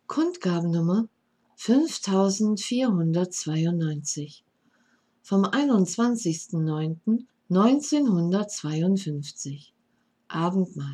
Kundgabennummer 5492 vom 21.09.1952. Abendmahl,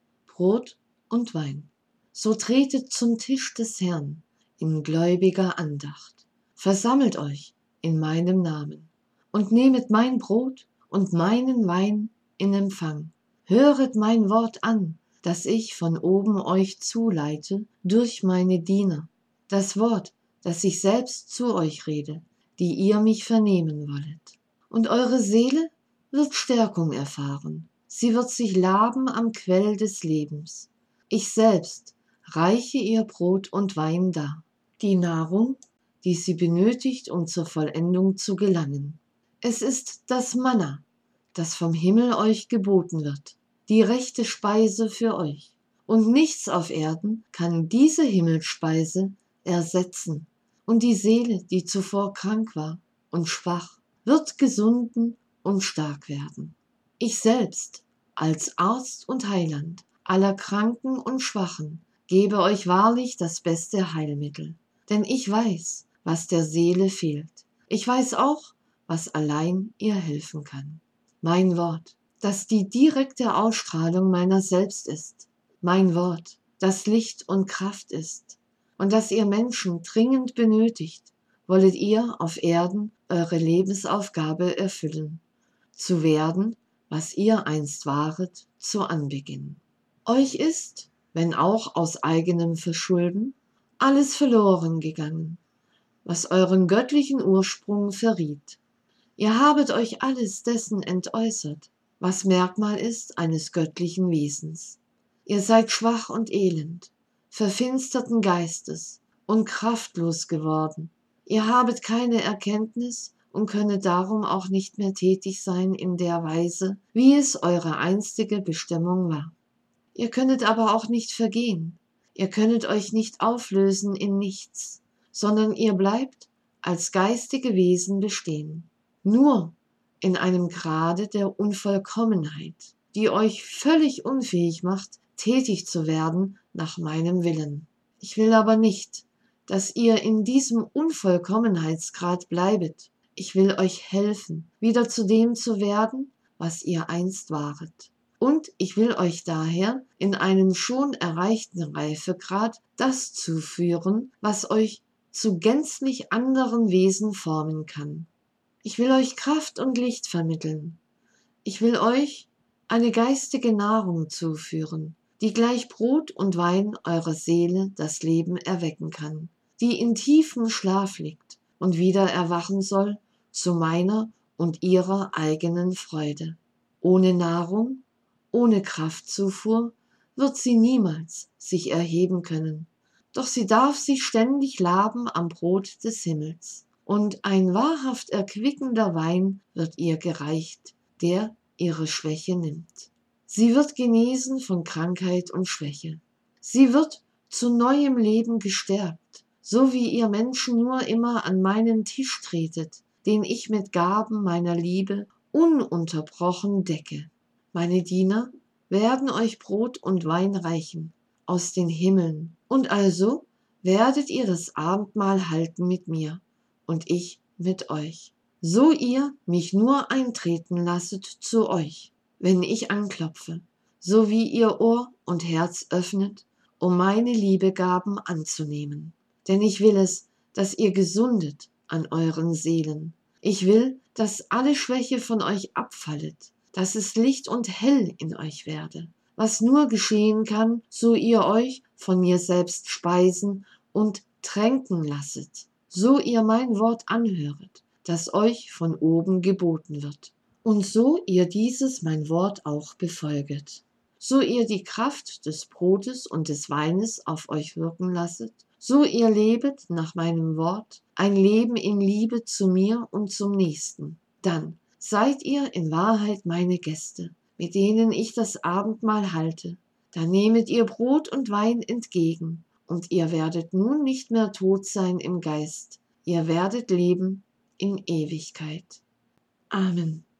Brot und Wein. So tretet zum Tisch des Herrn in gläubiger Andacht. Versammelt euch in meinem Namen und nehmet mein Brot und meinen Wein in Empfang. Höret mein Wort an, das ich von oben euch zuleite durch meine Diener. Das Wort, das ich selbst zu euch rede, die ihr mich vernehmen wollet. Und eure Seele wird Stärkung erfahren. Sie wird sich laben am Quell des Lebens. Ich selbst reiche ihr Brot und Wein dar, die Nahrung, die sie benötigt, um zur Vollendung zu gelangen. Es ist das Manna, das vom Himmel euch geboten wird, die rechte Speise für euch. Und nichts auf Erden kann diese Himmelsspeise ersetzen. Und die Seele, die zuvor krank war und schwach, wird gesunden und stark werden. Ich selbst, als Arzt und Heiland aller Kranken und Schwachen, gebe euch wahrlich das beste Heilmittel. Denn ich weiß, was der Seele fehlt. Ich weiß auch, was allein ihr helfen kann. Mein Wort, das die direkte Ausstrahlung meiner selbst ist. Mein Wort, das Licht und Kraft ist und das ihr Menschen dringend benötigt, wollet ihr auf Erden eure Lebensaufgabe erfüllen, zu werden, was ihr einst waret zu Anbeginn. Euch ist, wenn auch aus eigenem Verschulden, alles verloren gegangen, was euren göttlichen Ursprung verriet. Ihr habet euch alles dessen entäußert, was Merkmal ist eines göttlichen Wesens. Ihr seid schwach und elend, verfinsterten Geistes und kraftlos geworden. Ihr habet keine Erkenntnis und könnet darum auch nicht mehr tätig sein in der Weise, wie es eure einstige Bestimmung war. Ihr könnet aber auch nicht vergehen. Ihr könnet euch nicht auflösen in nichts, sondern ihr bleibt als geistige Wesen bestehen. Nur in einem Grade der Unvollkommenheit, die euch völlig unfähig macht, tätig zu werden nach meinem Willen. Ich will aber nicht, dass ihr in diesem Unvollkommenheitsgrad bleibet. Ich will euch helfen, wieder zu dem zu werden, was ihr einst waret. Und ich will euch daher in einem schon erreichten Reifegrad das zuführen, was euch zu gänzlich anderen Wesen formen kann. Ich will euch Kraft und Licht vermitteln. Ich will euch eine geistige Nahrung zuführen, die gleich Brot und Wein eurer Seele das Leben erwecken kann, die in tiefem Schlaf liegt und wieder erwachen soll zu meiner und ihrer eigenen Freude. Ohne Nahrung, ohne Kraftzufuhr wird sie niemals sich erheben können, doch sie darf sich ständig laben am Brot des Himmels. Und ein wahrhaft erquickender Wein wird ihr gereicht, der ihre Schwäche nimmt. Sie wird genesen von Krankheit und Schwäche. Sie wird zu neuem Leben gestärkt, so wie ihr Menschen nur immer an meinen Tisch tretet, den ich mit Gaben meiner Liebe ununterbrochen decke. Meine Diener werden euch Brot und Wein reichen aus den Himmeln, und also werdet ihr das Abendmahl halten mit mir und ich mit euch, so ihr mich nur eintreten lasset zu euch, wenn ich anklopfe, so wie ihr Ohr und Herz öffnet, um meine Liebegaben anzunehmen. Denn ich will es, dass ihr gesundet an euren Seelen. Ich will, dass alle Schwäche von euch abfallet, dass es Licht und hell in euch werde, was nur geschehen kann, so ihr euch von mir selbst speisen und tränken lasset, so ihr mein Wort anhöret, das euch von oben geboten wird, und so ihr dieses mein Wort auch befolget, so ihr die Kraft des Brotes und des Weines auf euch wirken lasset, so ihr lebet nach meinem Wort, ein Leben in Liebe zu mir und zum Nächsten. Dann seid ihr in Wahrheit meine Gäste, mit denen ich das Abendmahl halte. Da nehmet ihr Brot und Wein entgegen, und ihr werdet nun nicht mehr tot sein im Geist, ihr werdet leben in Ewigkeit. Amen.